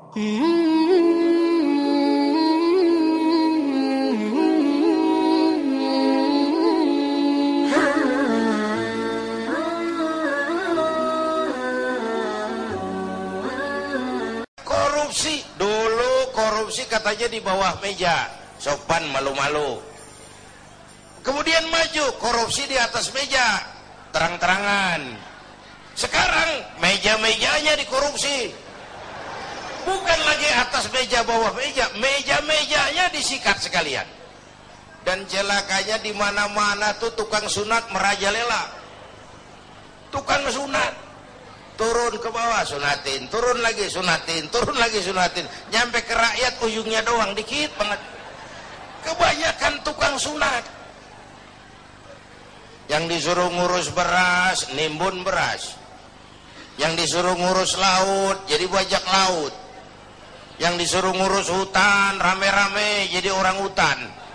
Korupsi dulu, korupsi katanya di bawah meja, sopan malu-malu. Kemudian maju, korupsi di atas meja, terang-terangan. Sekarang meja-mejanya dikorupsi. Bukan lagi atas meja, bawah meja, meja-mejanya disikat sekalian. Dan celakanya di mana-mana tuh tukang sunat merajalela. Tukang sunat turun ke bawah sunatin, turun lagi sunatin, turun lagi sunatin, nyampe ke rakyat ujungnya doang dikit banget. Kebanyakan tukang sunat. Yang disuruh ngurus beras, nimbun beras. Yang disuruh ngurus laut, jadi bajak laut. Yang disuruh ngurus hutan, rame-rame jadi orang hutan.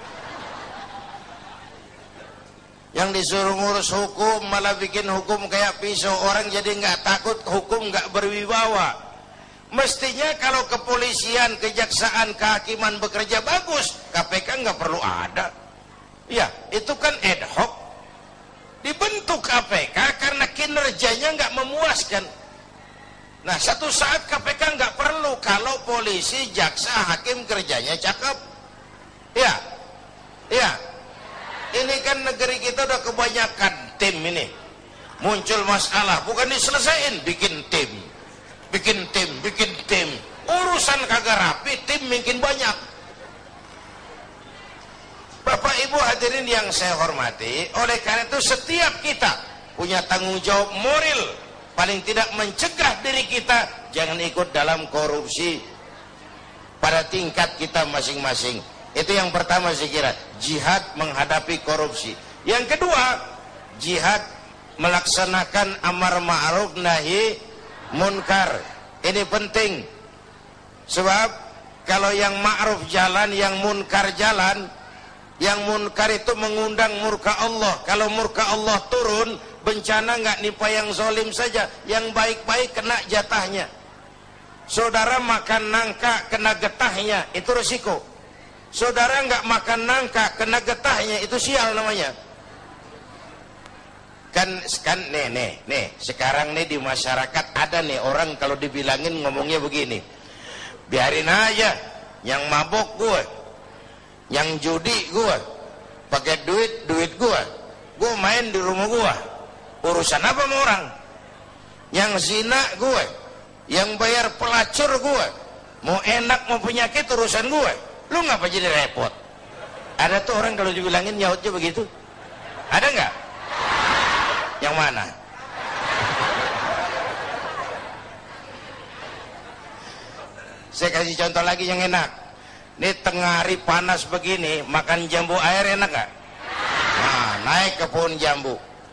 Yang disuruh ngurus hukum malah bikin hukum kayak pisau. Orang jadi nggak takut, hukum nggak berwibawa. Mestinya kalau kepolisian, kejaksaan, kehakiman bekerja bagus, KPK nggak perlu ada. Ya, itu kan ad hoc. Dibentuk KPK karena kinerjanya nggak memuaskan. Nah, satu saat KPK nggak perlu kalau polisi, jaksa, hakim kerjanya cakep. Ya, ya. Ini kan negeri kita udah kebanyakan tim ini. Muncul masalah, bukan diselesain, bikin tim. Bikin tim, bikin tim. Urusan kagak rapi, tim makin banyak. Bapak Ibu hadirin yang saya hormati, oleh karena itu setiap kita punya tanggung jawab moral, paling tidak mencegah diri kita jangan ikut dalam korupsi pada tingkat kita masing-masing. Itu yang pertama saya kira, jihad menghadapi korupsi. Yang kedua, jihad melaksanakan amar ma'ruf nahi munkar. Ini penting. Sebab kalau yang ma'ruf jalan, yang munkar jalan, yang munkar itu mengundang murka Allah. Kalau murka Allah turun, bencana nggak nimpa yang zalim saja, yang baik-baik kena jatahnya. Saudara makan nangka kena getahnya, itu resiko. Saudara nggak makan nangka kena getahnya, itu sial namanya. Kan nih sekarang nih di masyarakat ada nih orang kalau dibilangin ngomongnya begini, biarin aja, yang mabok gue, yang judi gue, pakai duit gue main di rumah gue, urusan apa sama orang? Yang zina gue, yang bayar pelacur gue, mau enak mau penyakit urusan gue. Lu ngapa jadi repot? Ada tuh orang kalau dibilangin nyautnya begitu. Ada nggak? Yang mana? Saya kasih contoh lagi yang enak. Ini tengah hari panas begini, makan jambu air enak nggak? Nah, naik ke pohon jambu.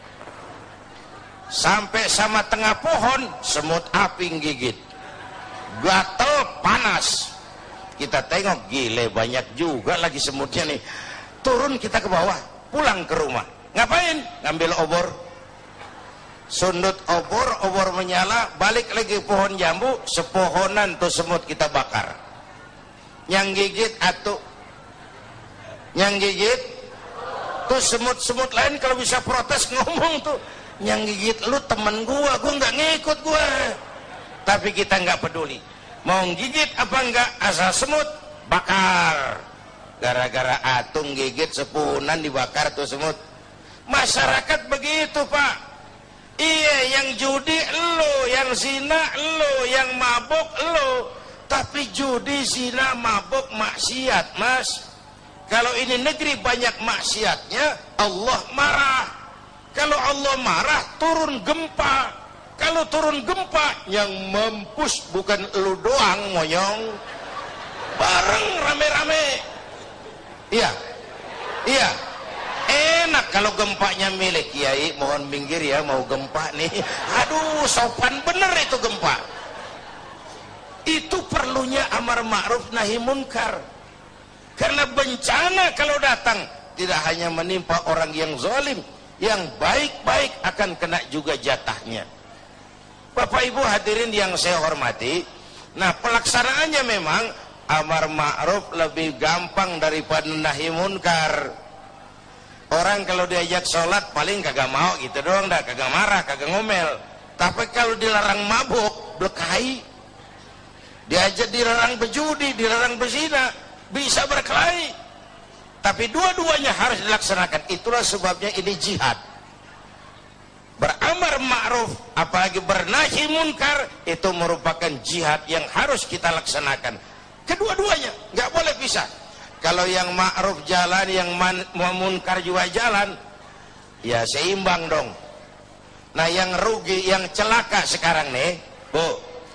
Sampai sama tengah pohon, semut api gigit. Gatel, panas. Kita tengok, gile banyak juga lagi semutnya nih. Turun kita ke bawah, pulang ke rumah. Ngapain? Ngambil obor. Sundut obor menyala, balik lagi pohon jambu, sepohonan tuh semut kita bakar. Yang gigit atuh. Yang gigit tuh semut-semut lain kalau bisa protes ngomong tuh. Yang gigit lu temen gua nggak ngikut gua. Tapi kita nggak peduli. Mau gigit apa enggak, asal semut bakar. Gara-gara atung gigit sepunan dibakar tuh semut. Masyarakat begitu Pak. Iya, yang judi lo, yang zina lo, yang mabuk lo. Tapi judi, zina, mabuk, maksiat Mas. Kalau ini negeri banyak maksiatnya, Allah marah. Kalau Allah marah, turun gempa. Kalau turun gempa, yang mampus bukan lu doang monyong, bareng rame-rame. Iya, iya. Enak kalau gempanya milik Kiai, mohon minggir ya, mau gempa nih. Aduh, sopan bener itu gempa. Itu perlunya amar ma'ruf nahi munkar. Karena bencana kalau datang tidak hanya menimpa orang yang zalim, yang baik-baik akan kena juga jatahnya. Bapak Ibu hadirin yang saya hormati, Nah, pelaksanaannya memang amar ma'ruf lebih gampang daripada nahi munkar. Orang kalau diajak sholat paling kagak mau gitu doang dah, kagak marah, kagak ngomel. Tapi kalau dilarang mabuk, berkelahi. Diajak dilarang berjudi, dilarang berzina, bisa berkelahi. Tapi dua-duanya harus dilaksanakan. Itulah sebabnya ini jihad. Beramar ma'ruf, apalagi bernahi munkar, itu merupakan jihad yang harus kita laksanakan. Kedua-duanya, nggak boleh pisah. Kalau yang ma'ruf jalan, yang munkar juga jalan, ya seimbang dong. Nah, yang rugi, yang celaka sekarang nih, Bu,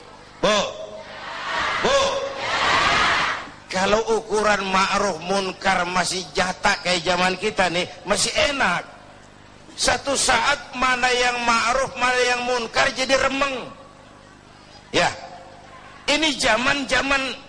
kalau ukuran ma'ruf munkar masih jatah kayak zaman kita nih, masih enak. Satu saat mana yang ma'ruf, mana yang munkar jadi remeng. Ya, ini zaman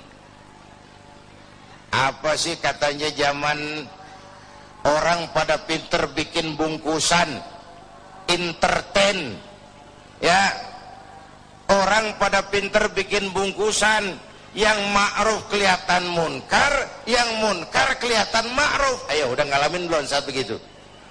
apa sih katanya, zaman orang pada pinter bikin bungkusan, entertain. Ya, orang pada pinter bikin bungkusan, yang ma'ruf kelihatan munkar, yang munkar kelihatan ma'ruf. Ayo, udah ngalamin belum saat begitu?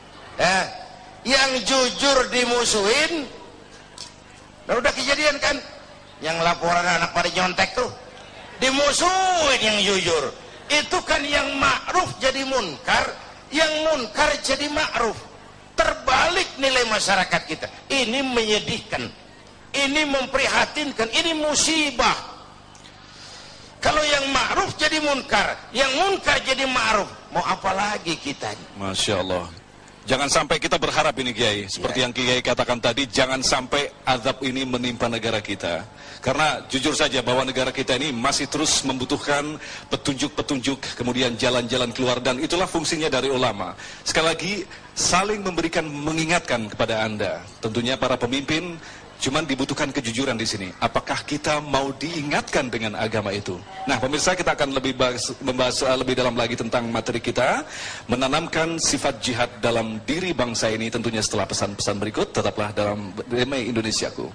Yang jujur dimusuhin. Udah kejadian kan? Yang laporan anak pada nyontek tuh, dimusuhin yang jujur. Itu kan yang ma'ruf jadi munkar, yang munkar jadi ma'ruf. Terbalik nilai masyarakat kita. Ini menyedihkan, ini memprihatinkan, ini musibah. Kalau yang ma'ruf jadi munkar, yang munkar jadi ma'ruf, mau apa lagi kita? Masya Allah. Jangan sampai kita berharap ini, Kiai. Seperti yang Kiai katakan tadi, jangan sampai azab ini menimpa negara kita. Karena jujur saja bahwa negara kita ini masih terus membutuhkan petunjuk-petunjuk, kemudian jalan-jalan keluar, dan itulah fungsinya dari ulama. Sekali lagi, saling memberikan, mengingatkan kepada Anda. Tentunya para pemimpin, cuman dibutuhkan kejujuran di sini. Apakah kita mau diingatkan dengan agama itu? Nah, pemirsa, kita akan membahas lebih dalam lagi tentang materi kita, menanamkan sifat jihad dalam diri bangsa ini. Tentunya setelah pesan-pesan berikut, tetaplah dalam Damai Indonesiaku.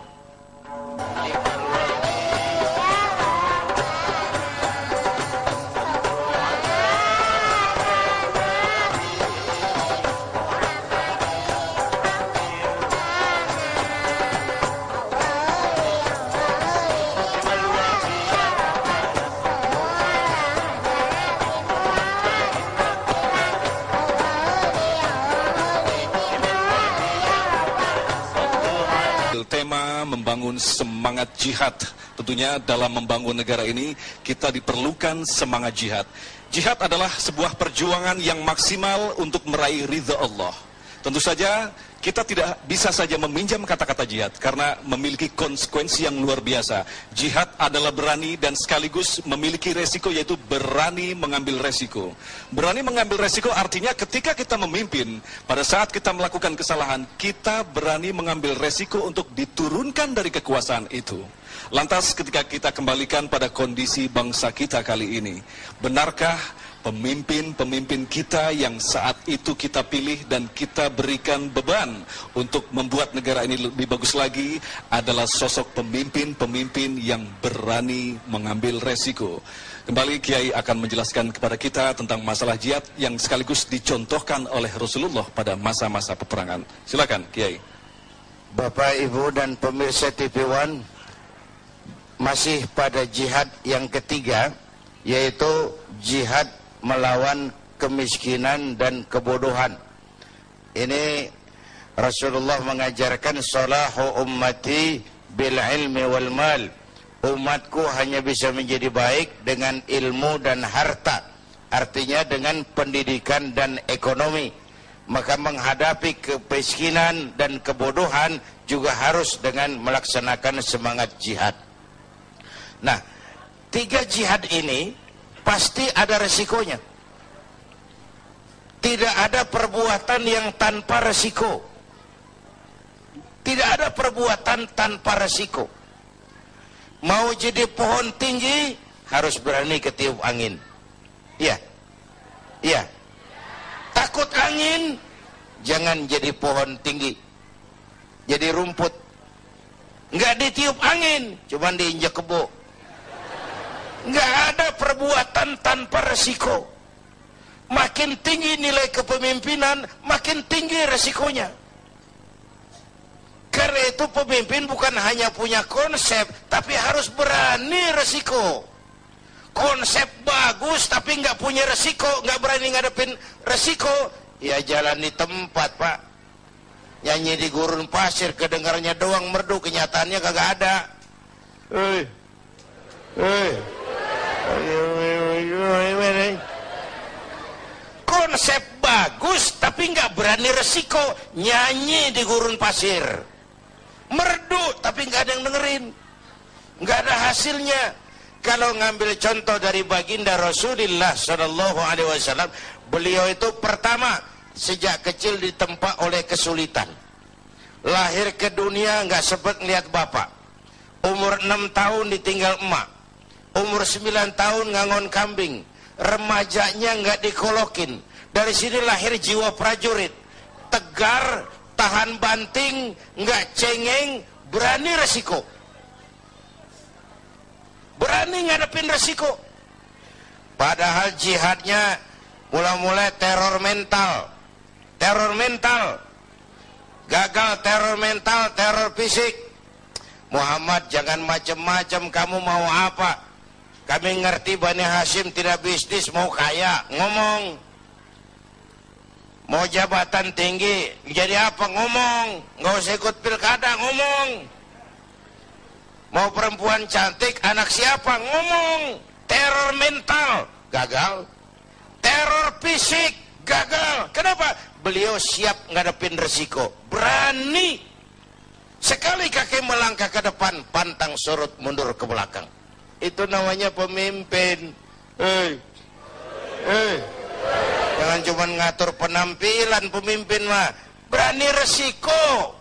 Tema membangun semangat jihad. Tentunya dalam membangun negara ini kita diperlukan semangat jihad. Jihad adalah sebuah perjuangan yang maksimal untuk meraih ridha Allah. Tentu saja kita tidak bisa saja meminjam kata-kata jihad karena memiliki konsekuensi yang luar biasa. Jihad adalah berani dan sekaligus memiliki resiko, yaitu berani mengambil resiko. Berani mengambil resiko artinya ketika kita memimpin, pada saat kita melakukan kesalahan, kita berani mengambil resiko untuk diturunkan dari kekuasaan itu. Lantas ketika kita kembalikan pada kondisi bangsa kita kali ini, benarkah pemimpin-pemimpin kita yang saat itu kita pilih dan kita berikan beban untuk membuat negara ini lebih bagus lagi adalah sosok pemimpin-pemimpin yang berani mengambil resiko? Kembali Kiai akan menjelaskan kepada kita tentang masalah jihad yang sekaligus dicontohkan oleh Rasulullah pada masa-masa peperangan. Silakan Kiai. Bapak, Ibu, dan pemirsa TV One, masih pada jihad yang ketiga, yaitu jihad melawan kemiskinan dan kebodohan. Ini Rasulullah mengajarkan salahu ummati bil ilmi wal mal. Umatku hanya bisa menjadi baik dengan ilmu dan harta. Artinya dengan pendidikan dan ekonomi. Maka menghadapi kemiskinan dan kebodohan juga harus dengan melaksanakan semangat jihad. Nah, tiga jihad ini pasti ada resikonya. Tidak ada perbuatan yang tanpa resiko. Tidak ada perbuatan tanpa resiko. Mau jadi pohon tinggi harus berani ketiup angin. Iya. Iya. Takut angin, jangan jadi pohon tinggi. Jadi rumput. Enggak ditiup angin, cuman diinjak kebo. Nggak ada perbuatan tanpa resiko. Makin tinggi nilai kepemimpinan, makin tinggi resikonya. Karena itu pemimpin bukan hanya punya konsep, tapi harus berani resiko. Konsep bagus tapi nggak punya resiko, nggak berani ngadepin resiko, ya jalan di tempat, Pak. Nyanyi di gurun pasir, kedengarannya doang merdu, kenyataannya kagak ada. Konsep bagus tapi nggak berani resiko, nyanyi di gurun pasir, merdu tapi nggak ada yang dengerin, nggak ada hasilnya. Kalau ngambil contoh dari baginda Rasulullah Shallallahu Alaihi Wasallam, beliau itu pertama sejak kecil ditempa oleh kesulitan. Lahir ke dunia nggak sempat ngeliat bapak. Umur 6 tahun ditinggal emak. Umur 9 tahun ngangon kambing. Remajanya nggak dikolokin. Dari sini lahir jiwa prajurit. Tegar, tahan banting, nggak cengeng, berani resiko. Berani ngadepin resiko. Padahal jihadnya mula-mula teror mental. Teror mental. Gagal teror mental, teror fisik. Muhammad, jangan macam-macam, kamu mau apa? Kami ngerti Bani Hashim tidak bisnis, mau kaya, ngomong. Mau jabatan tinggi, jadi apa? Ngomong. Nggak usah ikut pilkada, ngomong. Mau perempuan cantik, anak siapa? Ngomong. Teror mental, gagal. Teror fisik, gagal. Kenapa? Beliau siap ngadepin resiko. Berani. Sekali kaki melangkah ke depan, pantang surut mundur ke belakang. Itu namanya pemimpin. Jangan cuma ngatur penampilan pemimpin mah. Berani resiko.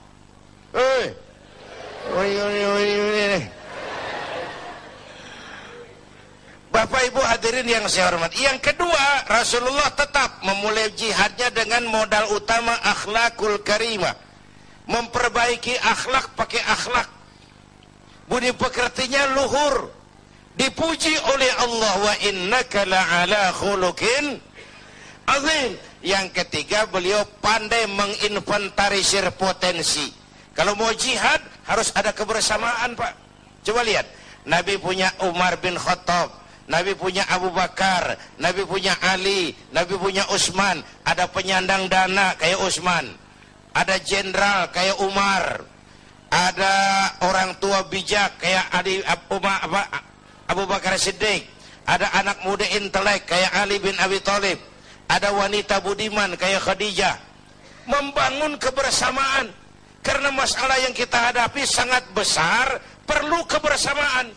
Bapak Ibu hadirin yang saya hormati. Yang kedua, Rasulullah tetap memulai jihadnya dengan modal utama akhlakul karimah. Memperbaiki akhlak pakai akhlak. Budi pekertinya luhur. Dipuji oleh Allah, wa innaka la'ala khuluqin azim. Yang ketiga, beliau pandai menginventarisir potensi. Kalau mau jihad harus ada kebersamaan, Pak. Coba lihat, Nabi punya Umar bin Khattab, Nabi punya Abu Bakar, Nabi punya Ali, Nabi punya Utsman. Ada penyandang dana kayak Utsman, ada jenderal kayak Umar, ada orang tua bijak kayak Abu Bakar Siddiq, ada anak muda intelek kayak Ali bin Abi Thalib, ada wanita budiman kayak Khadijah. Membangun kebersamaan. Karena masalah yang kita hadapi sangat besar, perlu kebersamaan.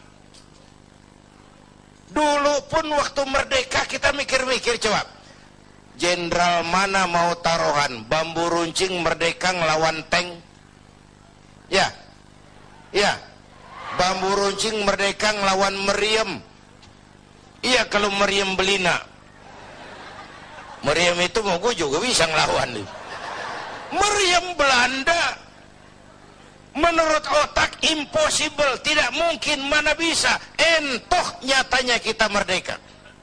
Dulu pun waktu merdeka kita mikir-mikir, coba. Jenderal mana mau taruhan? Bambu runcing merdeka ngelawan tank? Ya. Ya. Bambu runcing merdeka ngelawan meriam? Iya, kalau meriam belina. Meriam itu mau gue juga bisa ngelawan nih. Meriam Belanda. Menurut otak impossible, tidak mungkin, mana bisa. Entoh nyatanya kita merdeka.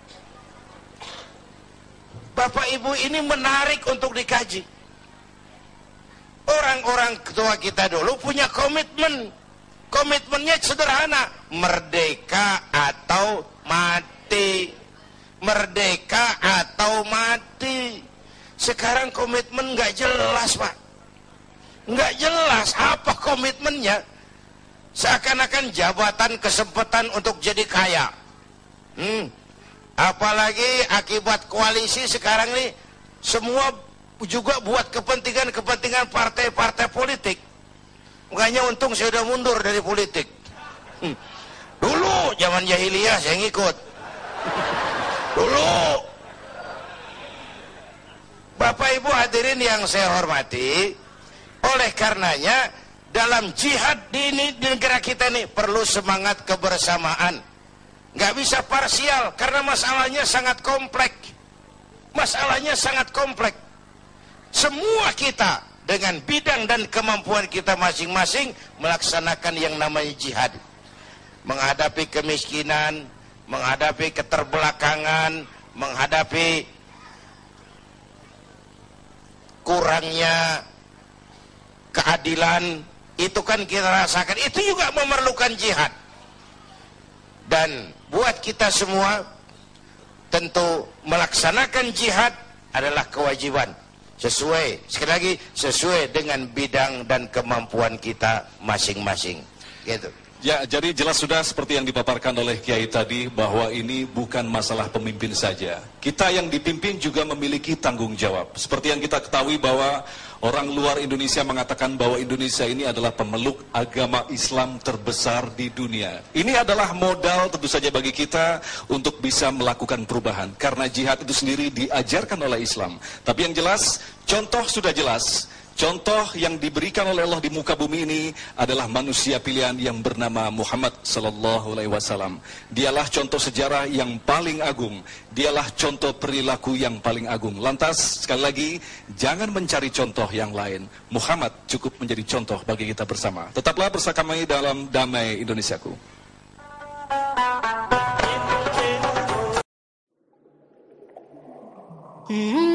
Bapak Ibu, ini menarik untuk dikaji. Orang-orang tua kita dulu punya komitmen. Komitmennya sederhana, merdeka atau mati. Merdeka atau mati. Sekarang komitmen nggak jelas, Pak. Nggak jelas apa komitmennya. Seakan-akan jabatan, kesempatan untuk jadi kaya. Apalagi akibat koalisi sekarang nih, semua juga buat kepentingan partai-partai politik. Makanya untung saya udah mundur dari politik. Dulu zaman jahiliyah saya ngikut. Dulu. Bapak Ibu hadirin yang saya hormati, oleh karenanya dalam jihad di negara kita ini perlu semangat kebersamaan. Nggak bisa parsial karena masalahnya sangat kompleks. Masalahnya sangat kompleks. Semua kita dengan bidang dan kemampuan kita masing-masing melaksanakan yang namanya jihad. Menghadapi kemiskinan, menghadapi keterbelakangan, menghadapi kurangnya keadilan, itu kan kita rasakan, itu juga memerlukan jihad. Dan buat kita semua, tentu melaksanakan jihad adalah kewajiban, sesuai, sekali lagi, sesuai dengan bidang dan kemampuan kita masing-masing, gitu. Ya, jadi jelas sudah seperti yang dipaparkan oleh Kiai tadi, bahwa ini bukan masalah pemimpin saja. Kita yang dipimpin juga memiliki tanggung jawab. Seperti yang kita ketahui bahwa orang luar Indonesia mengatakan bahwa Indonesia ini adalah pemeluk agama Islam terbesar di dunia. Ini adalah modal tentu saja bagi kita untuk bisa melakukan perubahan. Karena jihad itu sendiri diajarkan oleh Islam. Tapi yang jelas, contoh sudah jelas. Contoh yang diberikan oleh Allah di muka bumi ini adalah manusia pilihan yang bernama Muhammad sallallahu alaihi wasallam. Dialah contoh sejarah yang paling agung. Dialah contoh perilaku yang paling agung. Lantas sekali lagi, jangan mencari contoh yang lain. Muhammad cukup menjadi contoh bagi kita bersama. Tetaplah bersama kami dalam Damai Indonesiaku. Mm-hmm.